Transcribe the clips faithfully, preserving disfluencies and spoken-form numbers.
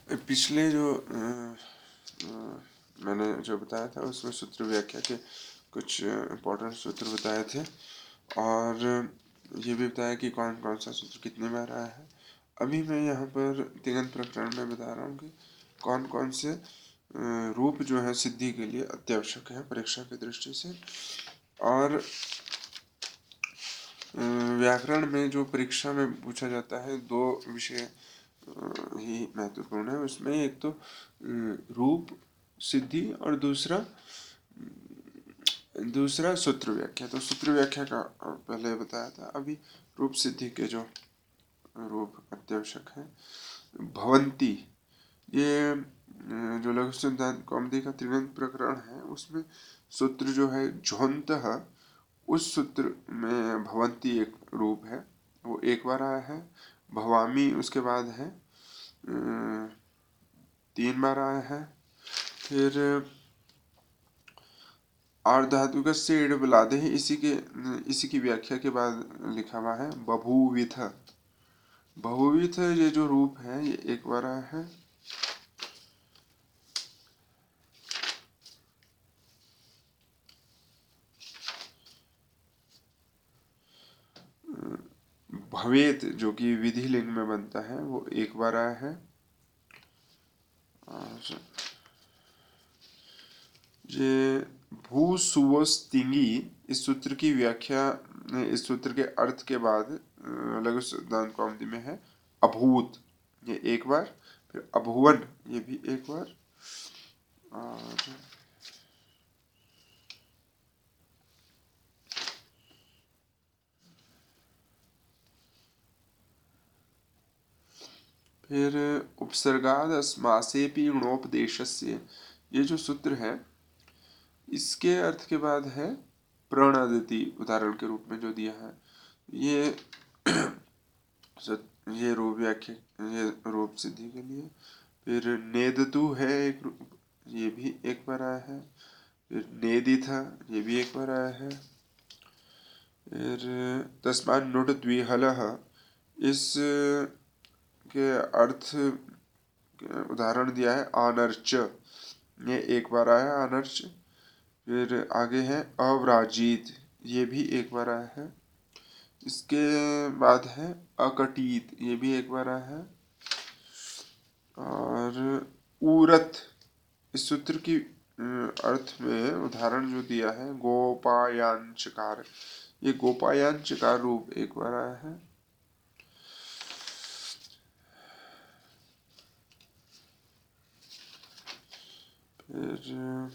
पिछले जो अ, अ, मैंने जो बताया था उसमें सूत्र व्याख्या के कुछ इम्पोर्टेंट सूत्र बताए थे और ये भी बताया कि कौन कौन सा सूत्र कितने बार आया है। अभी मैं यहाँ पर तिङन्त प्रकरण में बता रहा हूँ कि कौन कौन से रूप जो है सिद्धि के लिए अत्यावश्यक है परीक्षा की दृष्टि से। और व्याकरण में जो परीक्षा में पूछा जाता है दो विषय ही महत्वपूर्ण है उसमें, एक तो रूप सिद्धि और दूसरा दूसरा सूत्र व्याख्या। तो सूत्र व्याख्या का पहले बताया था, अभी रूप सिद्धि के जो रूप अत्यावश्यक है। भवंती, ये जो लघु सिद्धांत कौमुदी का त्रिगंत प्रकरण है उसमें सूत्र जो है झोंतः, उस सूत्र में भवंती एक रूप है, वो एक बार आया है। भवामी उसके बाद है, तीन बार आया है। फिर आर्धातुक से इड बलादे ही इसी के इसी की व्याख्या के बाद लिखा हुआ है बभूविथ। बहुविथ ये जो रूप है ये एक बार आया है। भवेत जो कि विधि लिंग में बनता है वो एक बार आया है। और ये भूसुवस्तिंगी, इस सूत्र की व्याख्या इस सूत्र के अर्थ के बाद लघु सिद्धांत कौमुदी में है अभूत, ये एक बार। फिर अभुवन, ये भी एक बार। और फिर उपसर्गाद अस्मासेपि गुणोपदेशस्य, ये जो सूत्र है इसके अर्थ के बाद है प्रणदिति, उदाहरण के रूप में जो दिया है। ये ये रूप व्याख्या, ये रूप सिद्धि के लिए। फिर नेदतु है एक रूप, ये भी एक बार आया है। फिर नेदि था, ये भी एक बार आया है। फिर तस्मात् नुट द्विहलः, इस के अर्थ उदाहरण दिया है आनर्च, ये एक बार आया आनर्च। फिर आगे है अव्राजित, ये भी एक बार आया है। इसके बाद है अकटित, ये भी एक बार आया है। और उरत, इस सूत्र की अर्थ में उदाहरण जो दिया है गोपायांचकार, ये गोपायांचकार रूप एक बार आया है। फिर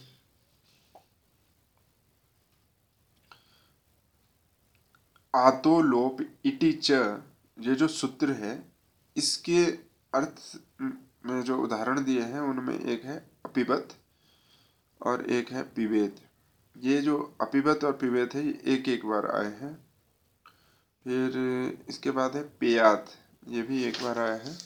आतो लोप इति च, ये जो सूत्र है इसके अर्थ में जो उदाहरण दिए हैं उनमें एक है अपिबत और एक है पिबेत। ये जो अपिबत और पिबेत है ये एक एक बार आए हैं। फिर इसके बाद है पेयात, ये भी एक बार आया है।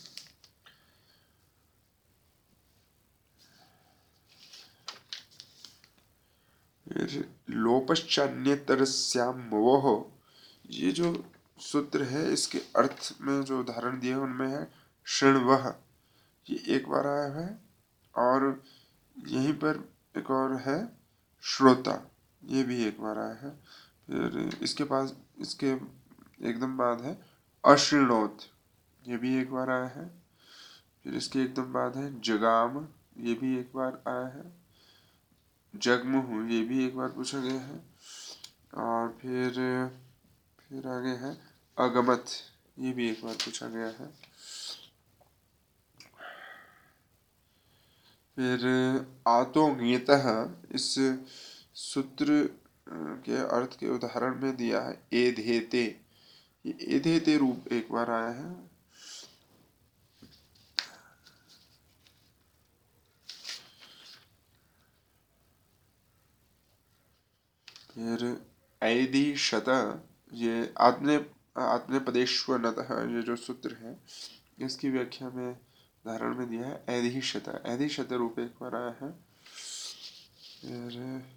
फिर लोपश्चान्यतरस्याम मोह, ये जो सूत्र है इसके अर्थ में जो उदाहरण दिए हैं उनमें है शृण्वः, ये एक बार आया है। और यहीं पर एक और है श्रोता, ये भी एक बार आया है। फिर इसके पास इसके एकदम बाद है अशृणोत, ये भी एक बार आया है। फिर इसके एकदम बाद है जगाम, ये भी एक बार आया है। जगमुहु, ये भी एक बार पूछा गया है। और फिर फिर आगे है अगमत, ये भी एक बार पूछा गया है। फिर आतोंगेतः, इस सूत्र के अर्थ के उदाहरण में दिया है एधेते, ये एधेते रूप एक बार आया है। फिर ऐदिशत, ये आत्मने आत्मनेपदेश्वनतः, ये जो सूत्र है इसकी व्याख्या में उदाहरण में दिया है ऐदिशत, ऐदिशत रूप एक बार आया है। फिर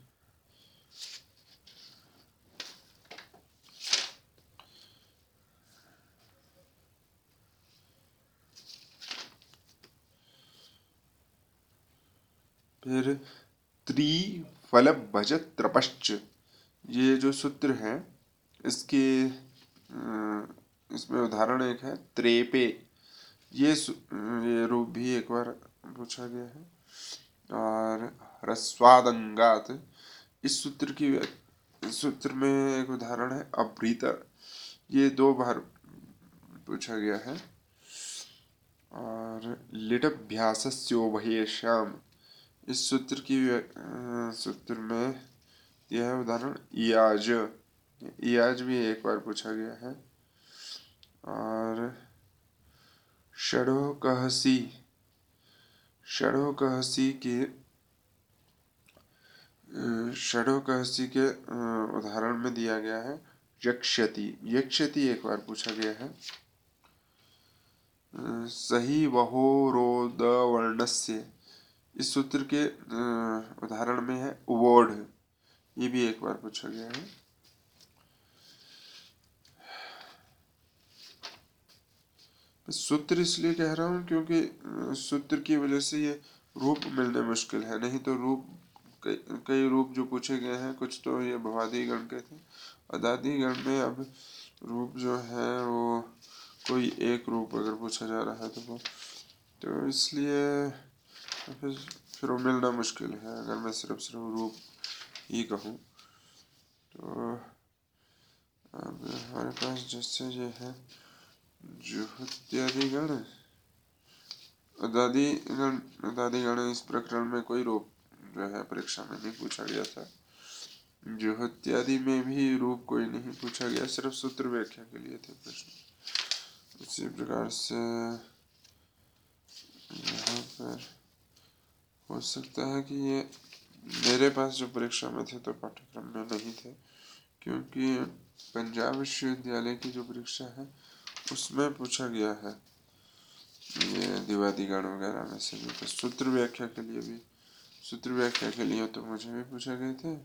फिर त्रिफलभज त्रपश्च, ये जो सूत्र है इसके इसमें उदाहरण एक है त्रेपे, ये ये रूप भी एक बार पूछा गया है। और ह्रस्वादंगात, इस सूत्र की इस सूत्र में एक उदाहरण है अभ्रीत, ये दो बार पूछा गया है। और लिटभ्यासस्योभयेषाम्, इस सूत्र की सूत्र में यह है उदाहरण इयाज, इयाज भी एक बार पूछा गया है। और षडोकहसी, षडोकहसी के षडोकहसी के उदाहरण में दिया गया है यक्षति, यक्षति एक बार पूछा गया है। सही वहोरोद वर्णस्य, इस सूत्र के उदाहरण में है उवोढ़, ये भी एक बार पूछा गया है। सूत्र इसलिए कह रहा हूँ क्योंकि सूत्र की वजह से ये रूप मिलने मुश्किल है, नहीं तो रूप कई कई रूप जो पूछे गए हैं, कुछ तो ये भवादी गण के थे। अदादी गण में अब रूप जो है वो कोई एक रूप अगर पूछा जा रहा है तो वो तो इसलिए फिर फिर वो मिलना मुश्किल है अगर मैं सिर्फ सिर्फ रूप ही कहूँ। तो अब हमारे पास जैसे ये है जुहत्यादि गण, अदादी गण, अदादी गण इस प्रकरण में कोई रूप जो है परीक्षा में नहीं पूछा गया था। जुहत्यादि में भी रूप कोई नहीं पूछा गया, सिर्फ सूत्र व्याख्या के लिए थे प्रश्न। इसी प्रकार से यहाँ पर हो सकता है कि ये मेरे पास जो परीक्षा में थे तो पाठ्यक्रम में नहीं थे, क्योंकि पंजाब विश्वविद्यालय की जो परीक्षा है उसमें पूछा गया है ये द्विवादी गण वगैरह में से भी। तो सूत्र व्याख्या के लिए भी सूत्र व्याख्या के लिए तो मुझे भी पूछा गए थे,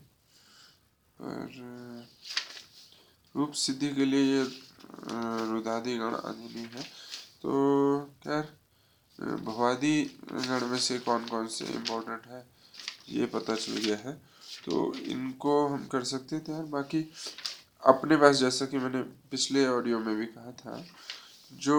पर रूप सिद्धि के लिए ये रुदादि गण आदि नहीं है। तो खैर भवादी गण में से कौन कौन से इम्पोर्टेंट है ये पता चल गया है, तो इनको हम कर सकते थे। यार बाकी अपने पास, जैसा कि मैंने पिछले ऑडियो में भी कहा था, जो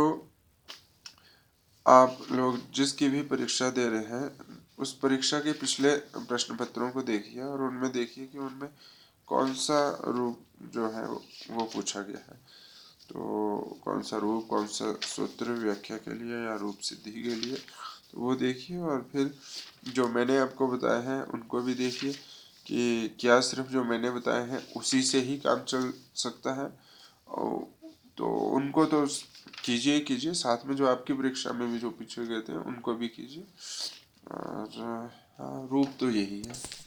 आप लोग जिसकी भी परीक्षा दे रहे हैं उस परीक्षा के पिछले प्रश्न पत्रों को देखिए और उनमें देखिए कि उनमें कौन सा रूप जो है वो पूछा गया है। तो कौन सा रूप, कौन सा सूत्र व्याख्या के लिए या रूप सिद्धि के लिए, तो वो देखिए। और फिर जो मैंने आपको बताया है उनको भी देखिए कि क्या सिर्फ जो मैंने बताए हैं उसी से ही काम चल सकता है, और तो उनको तो कीजिए कीजिए, साथ में जो आपकी परीक्षा में भी जो पूछे गए थे उनको भी कीजिए। और हाँ, रूप तो यही है।